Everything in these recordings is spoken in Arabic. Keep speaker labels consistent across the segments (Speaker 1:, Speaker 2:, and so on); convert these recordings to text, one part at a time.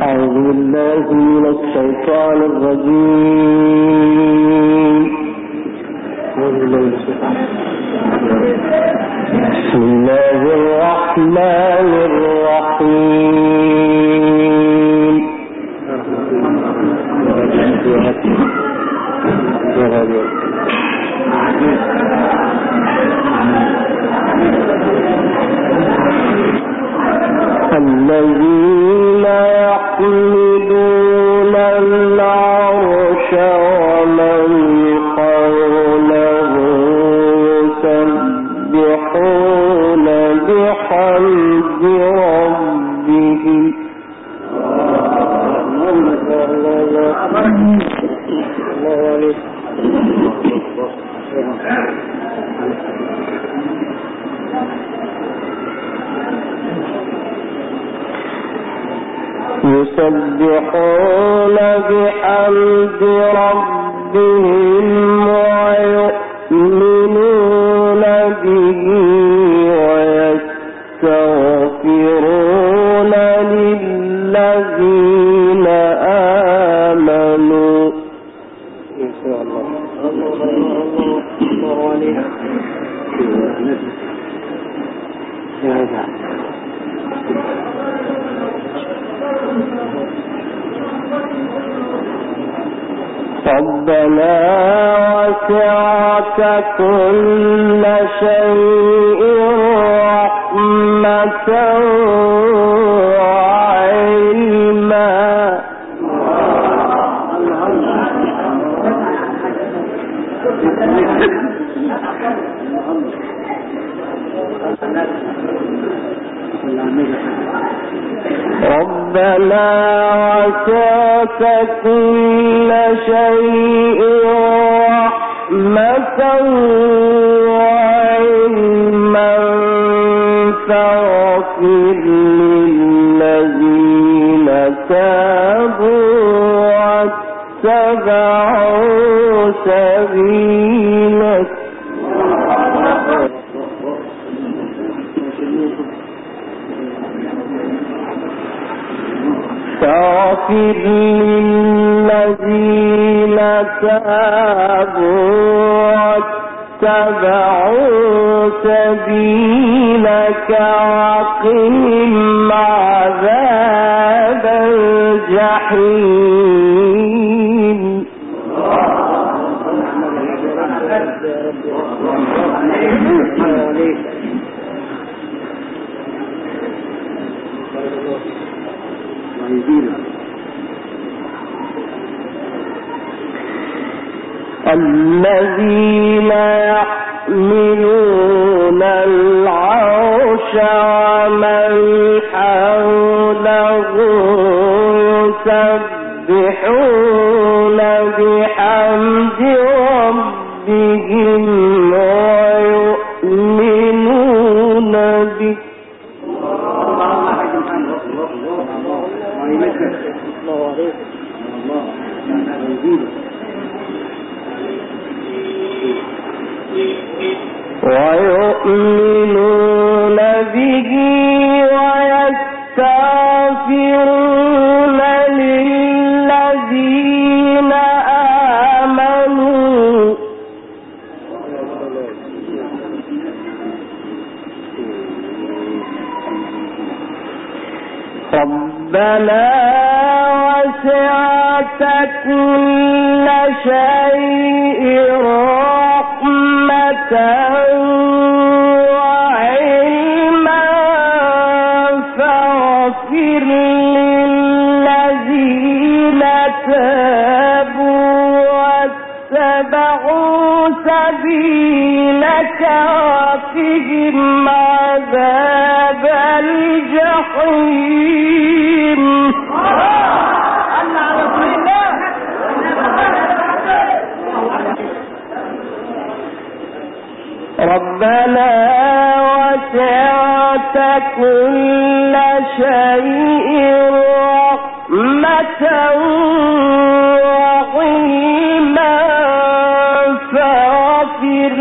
Speaker 1: أعوذ بالله من الشيطان الرجيم. بسم الله الرحمن الرحيم. الذين يحملون العرش ومن حوله يسبحون بحمد ربهم يسبحون بحمد ربهم ويؤمنون به ويستغفرون للذين آمنوا. إن شاء الله. الله عليك. ربنا وسعت كل شيء رحمة وعلما. ربنا وسعت كل شيء رحمة وعلما فاغفر للذين تابوا واتبعوا سبيلك. فاغفر للذين تابوا واتبعوا سبيلك وقهم عذاب الجحيم. الذين يحملون العرش ومن حوله يسبحون بحمد ربهم ويؤمنون به. ويؤمنون به ويستغفرون للذين آمنوا. ربنا وسعت كل شيء رحمة وعلما فاغفر للذين تابوا واتبعوا سبيلك وقهم عذاب الجحيم. ربنا وسعت كل شيء رحمة وعلما فاغفر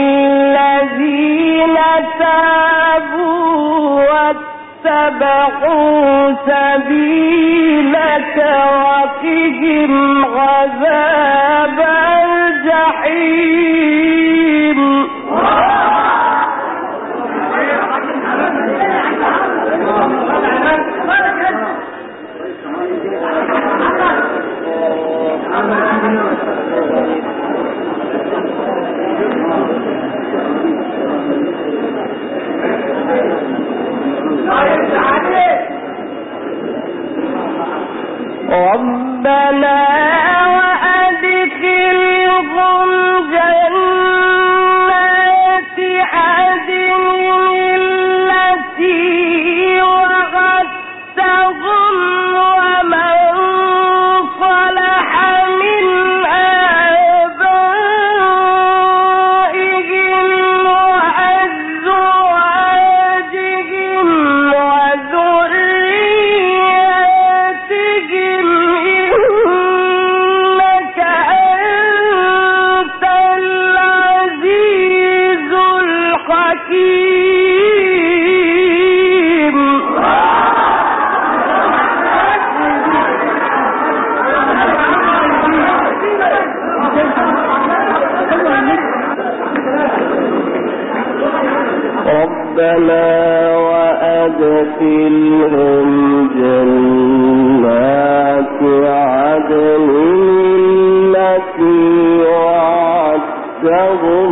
Speaker 1: للذين تابوا واتبعوا سبيلك وقهم عذاب الجحيم ربنا وأدخلهم جنات عدن التي وعدتهم ومن صلح من آبائهم وأزواجهم وذرياتهم إنك أنت العزيز الحكيم ربنا وأدخلهم جنات عدن التي وعدتهم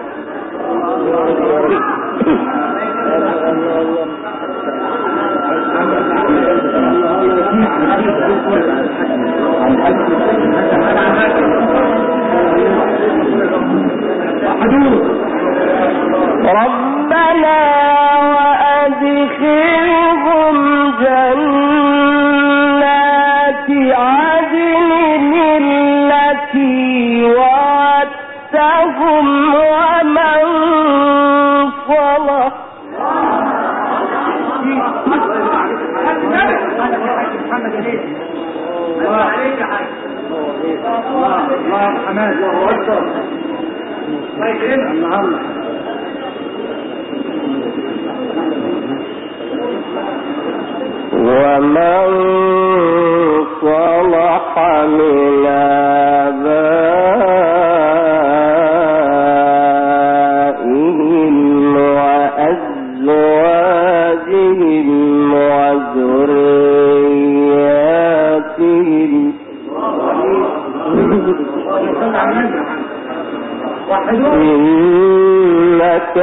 Speaker 1: ربنا وأدخلهم جنات عدن التي وعدتهم ومن صلح ومن صلح من آبائهم وأزواجهم وذرياتهم إنك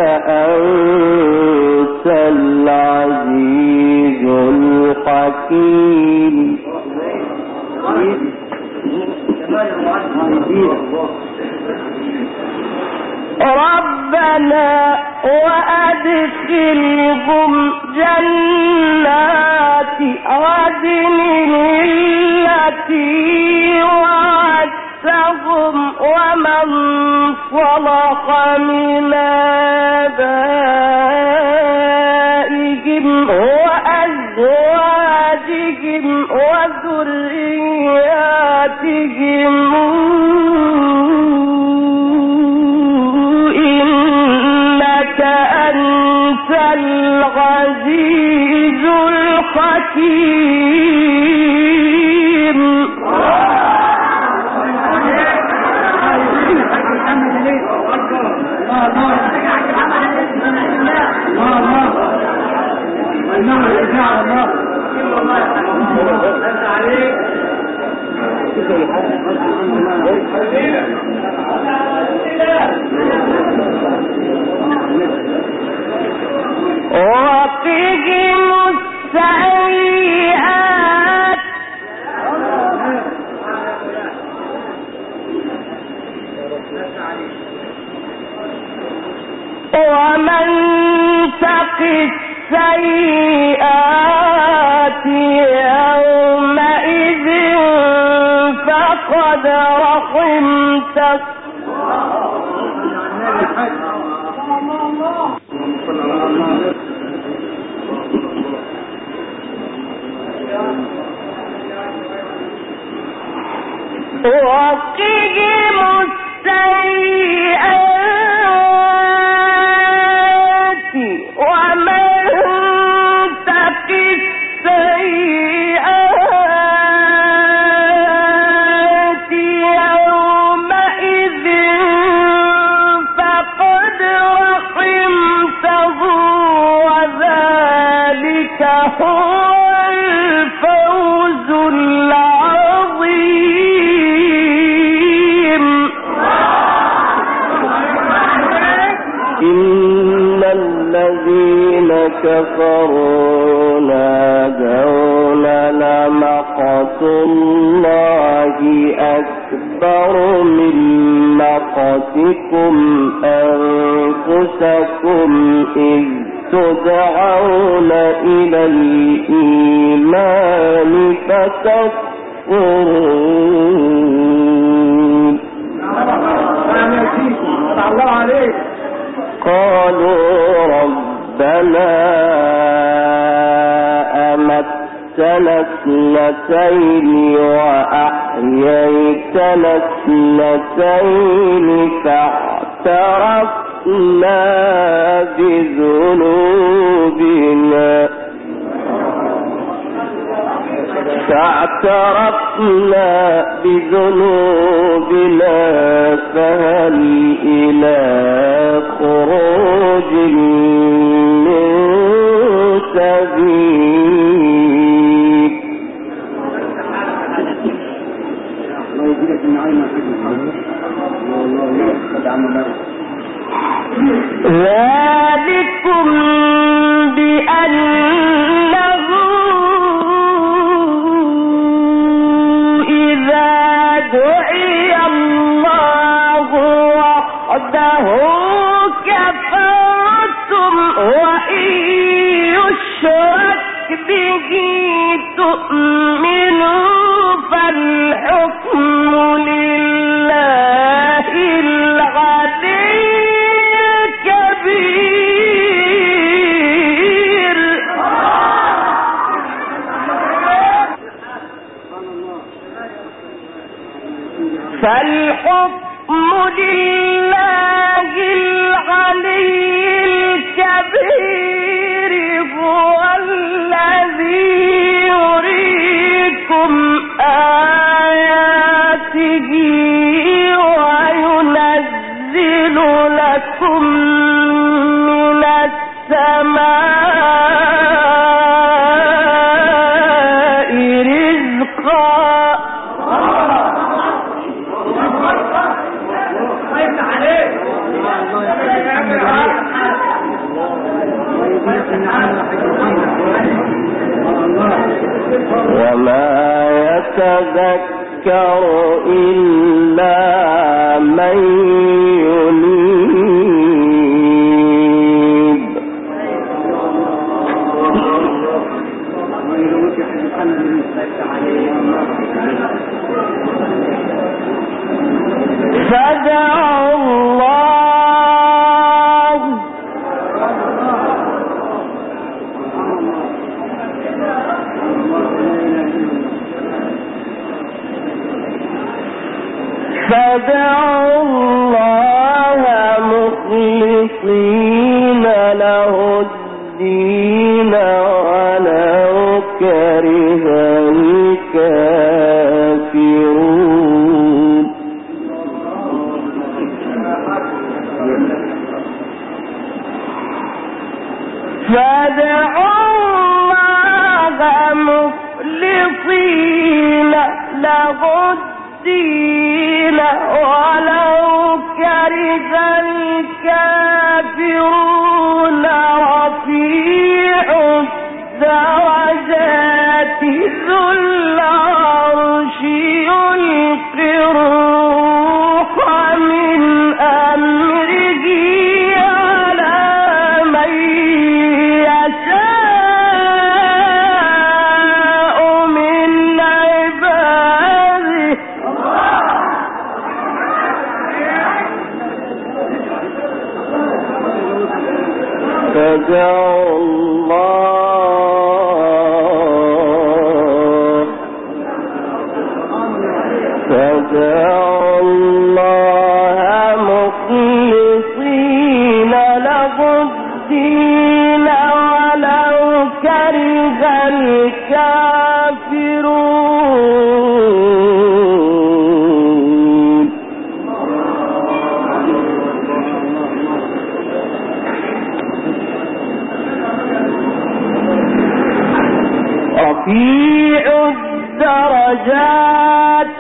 Speaker 1: أنت العزيز الحكيم ربنا وأدخلهم جنات عدن التي وعدتهم ومن صلح من آبائهم وأزواجهم وذرياتهم إنك أنت العزيز الحكيم وقهم السيئات ومن تق السيئات يومئذ فقد رحمته وقهم السيئات ومن تق السيئات لهو الفوز العظيم. إن الذين كفروا نادون لمقت الله أكبر من مقتكم أنفسكم إذ تدعون إلى الإيمان فتكفرون. قالوا ربنا أمتنا اثنتين وأحييتنا اثنتين فاعترفنا بذنوبنا فهل إلى خروج من سبيل. ذلكم بأنه إذا دعي الله وحده كفرتم وإن يشرك به تؤمنوا فالحكم لله العلي الكبير. فالحكم لله العلي الكبير هو الذي يريكم آياته وينزل لكم من السماء رزقا. وما يتذكر إلا من ينيب. فدعوا الله مخلصين له الدين ولو كره الكافرون. فادعوا الله مخلصين له الدين ولو كره الكافرون. رفيع الدرجات ذو العرش يلقي الروح من أمره على من يشاء من عباده. فدعوا الله مخلصين له الدين ولو كره الكافرون. رفيع الدرجات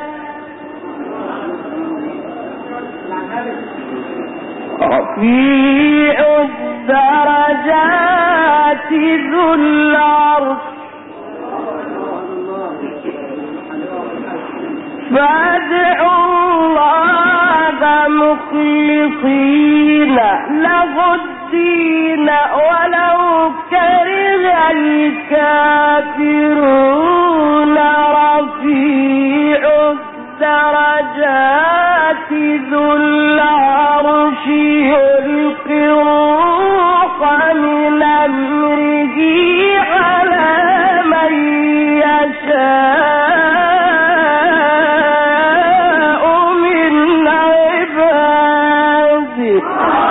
Speaker 1: ذو العرش فادعوا الله مخلصين له الدين ولو كره الكافرون رفيع الدرجات ذو العرش يلقي الروح من أمره على من يشاء من عباده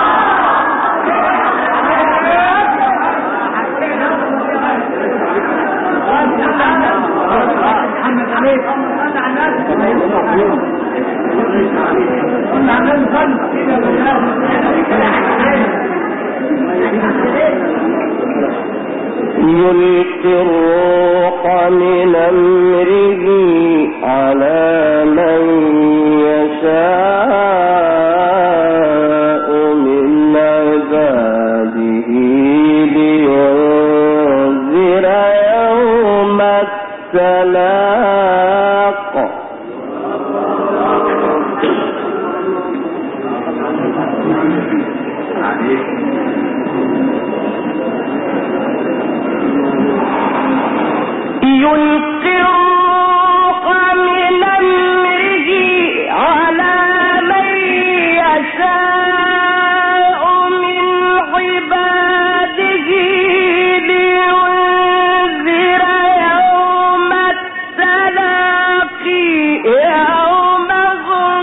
Speaker 1: يلقي الروح من أمره على من يشاء من عباده لينذر يوم التلاق يلقي الروح من أمره على من يشاء من عباده لينذر يوم التلاقي يوم هم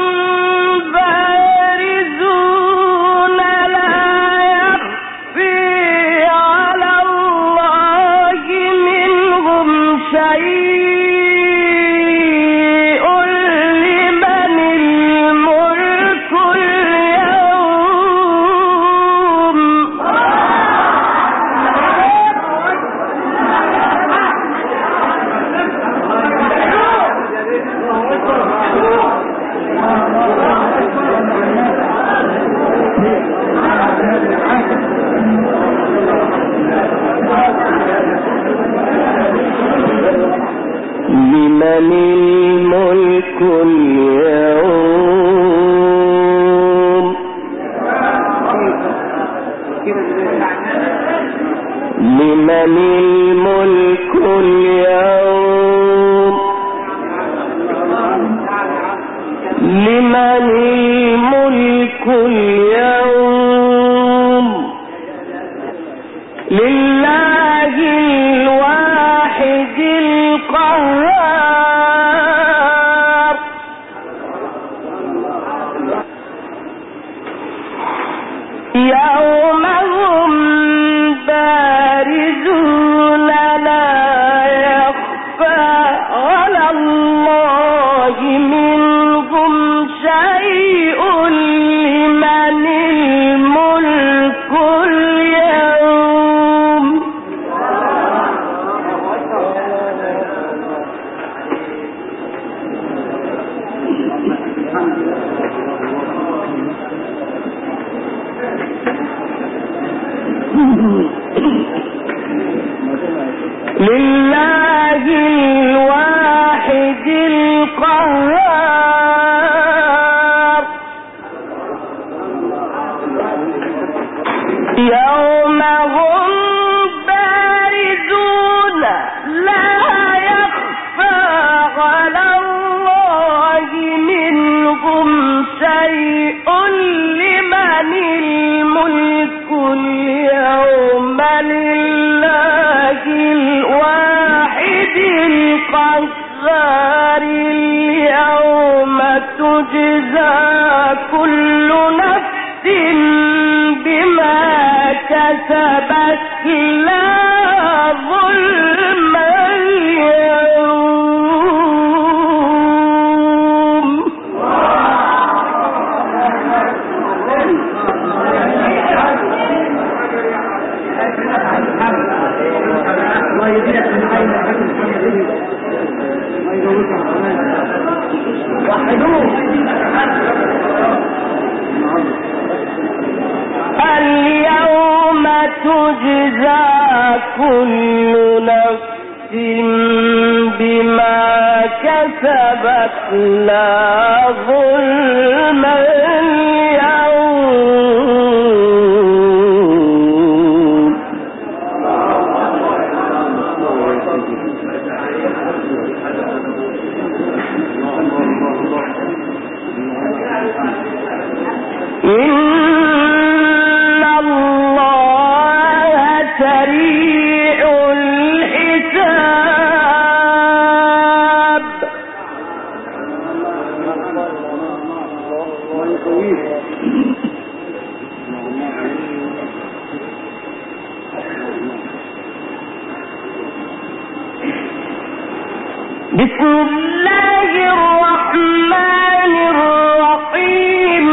Speaker 1: بارزون لا يخفي على الله منهم شيء لمن الملك اليوم لمن الملك اليوم لمن الملك اليوم لمن الملك اليوم لله الواحد القهار يوم هم بارزون لا يخفى على الله منهم شيء لمن الملك اليوم لله الواحد القهار يوم هم بارزون لا يخفى على الله منهم شيء لمن الملك اليوم لله الواحد القهار اليوم تجزى كل نفس بما كسبت لا ظلم اليوم الله يجزاك من خير. تجزى كل نفس بما كسبت لا ظلم اليوم. إن الله سريع الحساب. بسم الله الرحمن الرحيم.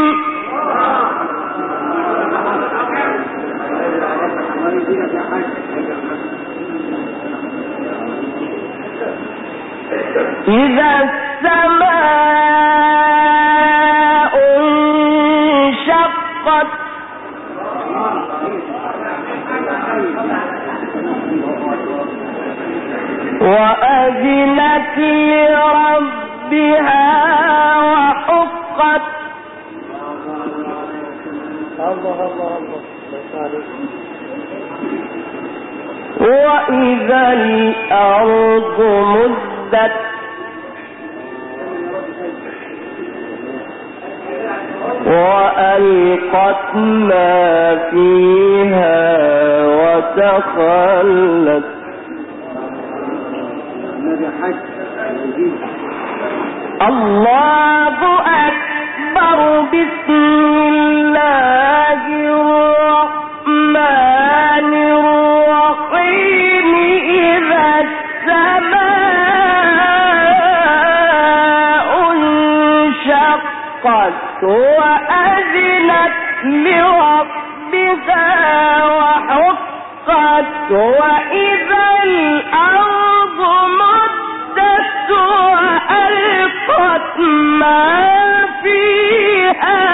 Speaker 1: إذا السماء انشقت وأذنت لربها وحقت وإذا الأرض مدت وألقت ما فيها وتخلت. الله أكبر. بسم الله الرحمن الرحيم. إذا السماء انشقت وأذنت لربها وحقت وإذا الأرض مدت وألقت ما فيها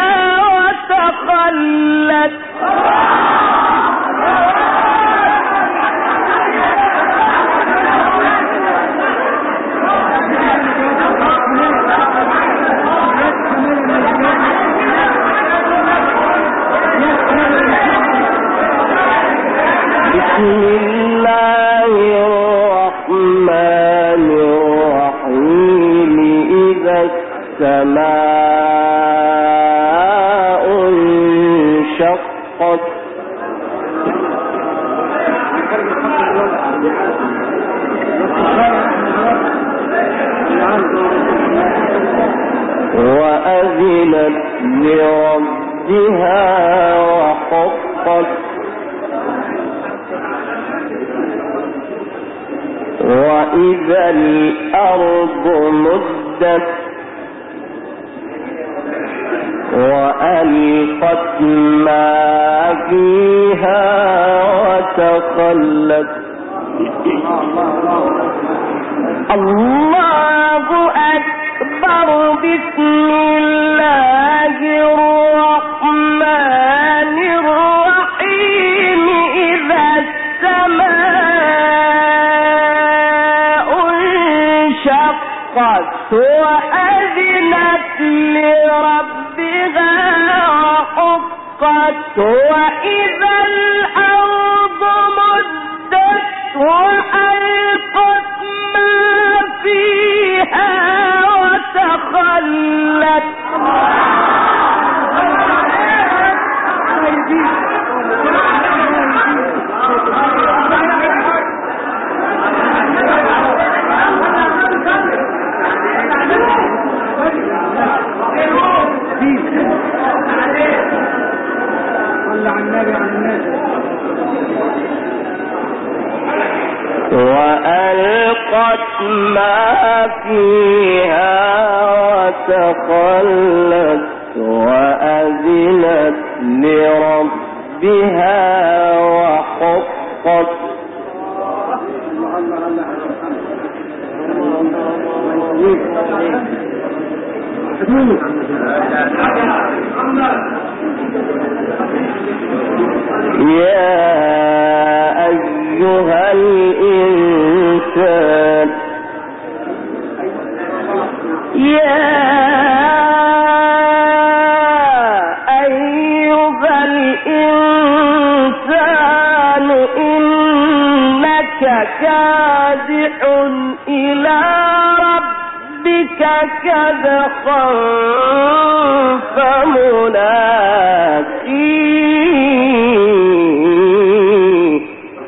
Speaker 1: وتخلت. بسم الله الرحمن الرحيم. إذا السماء انشقت وأذنت لربها وحقت وإذا الأرض مدت وألقت ما فيها وتخلت. الله أكبر. بسم الله الرحمن الرحيم. إذا السماء انشقت وأذنت لربها وحقت وإذا الأرض مدت وألقت ما فيها وتخلت. وألقت ما فيها وتخلت وأذنت لربها وحقت. يا أيها الإنسان يا أيها الإنسان إنك كادح إلى ربك كدحا فملاقيه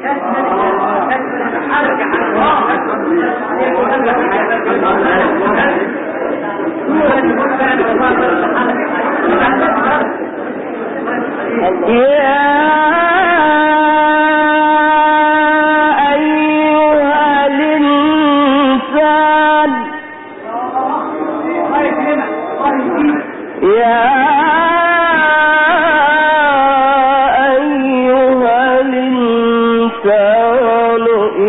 Speaker 1: يا أيها الإنسان يا أيها الإنسان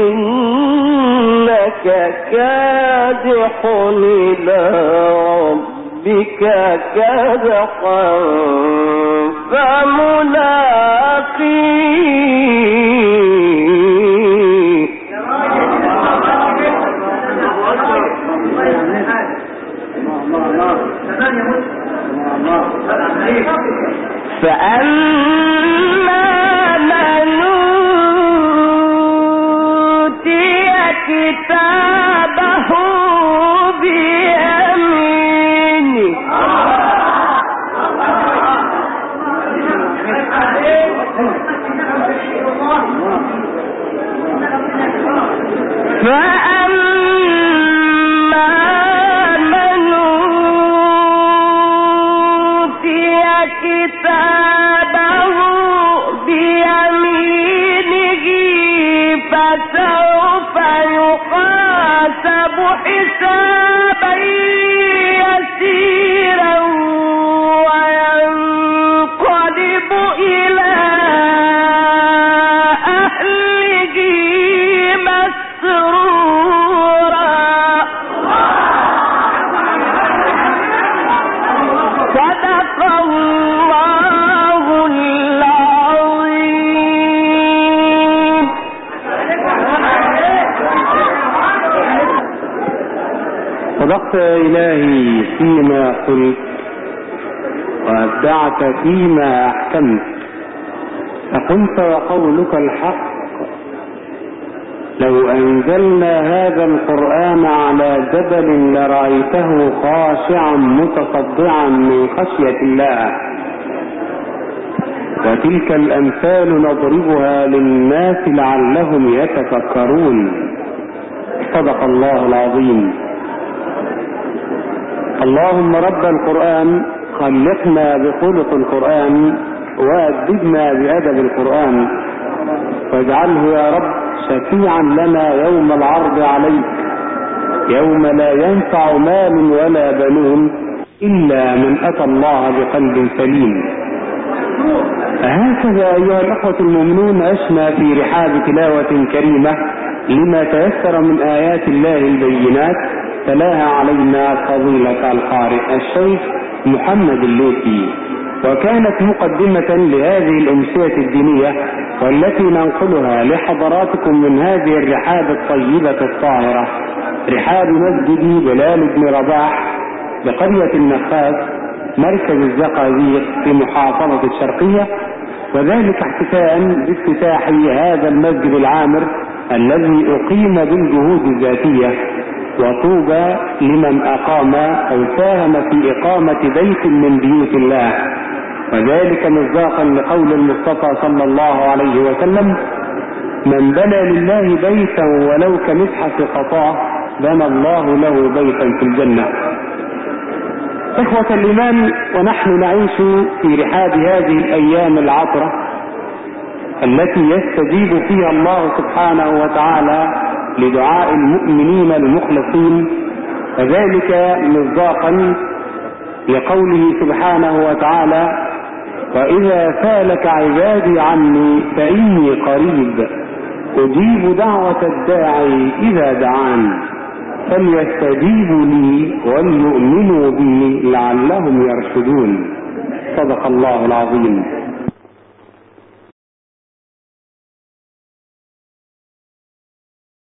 Speaker 1: إنك كادح إلى ربك كدحا فملاقيه فأما من أوتي كتابه بيمينه كتابه بيمينه فسوف يحاسب حسابا يسيرا وينقلب إلى أهله مسرورا صدق الله العظيم.
Speaker 2: صدقت إلهي فيما قلت وأبدعت فيما أحكمت فقلت وقولك الحق لو أنزلنا هذا القرآن على جبل لرأيته خاشعا متصدعا من خشية الله وتلك الأمثال نضربها للناس لعلهم يتفكرون. صدق الله العظيم. اللهم رب القرآن خلقنا بخلق القرآن وأدبنا بأدب القرآن واجعله يا رب شفيعا لنا يوم العرض عليك يوم لا ينفع مال ولا بنون إلا من أتى الله بقلب سليم. هكذا أيها الأخوة المؤمنون عشنا في رحاب تلاوة كريمة لما تيسر من آيات الله البينات تلاها علينا فضيلة القارئ الشيخ محمد الليثي، وكانت مقدمة لهذه الأمسية الدينية والتي ننقلها لحضراتكم من هذه الرحاب الطيبة الطاهرة، رحاب مسجد بلال بن رباح بقرية النخاس مركز الزقازيق في محافظة الشرقية، وذلك احتفاء بافتتاح هذا المسجد العامر الذي أقيم بالجهود الذاتية، وطوبى لمن أقام أو ساهم في إقامة بيت من بيوت الله، وذلك مصداقا لقول المصطفى صلى الله عليه وسلم: من بنى لله بيتا ولو كمسحة قطاه بنى الله له بيتا في الجنة. إخوة الإيمان، ونحن نعيش في رحاب هذه الأيام العطرة التي يستجيب فيها الله سبحانه وتعالى لدعاء المؤمنين المخلصين، وذلك مصداقا لقوله سبحانه وتعالى: وإذا سألك عبادي عني فإني قريب أجيب دعوة الداعي إذا دعان فليستجيبوا لي وليؤمنوا بي لعلهم يرشدون. صدق الله العظيم.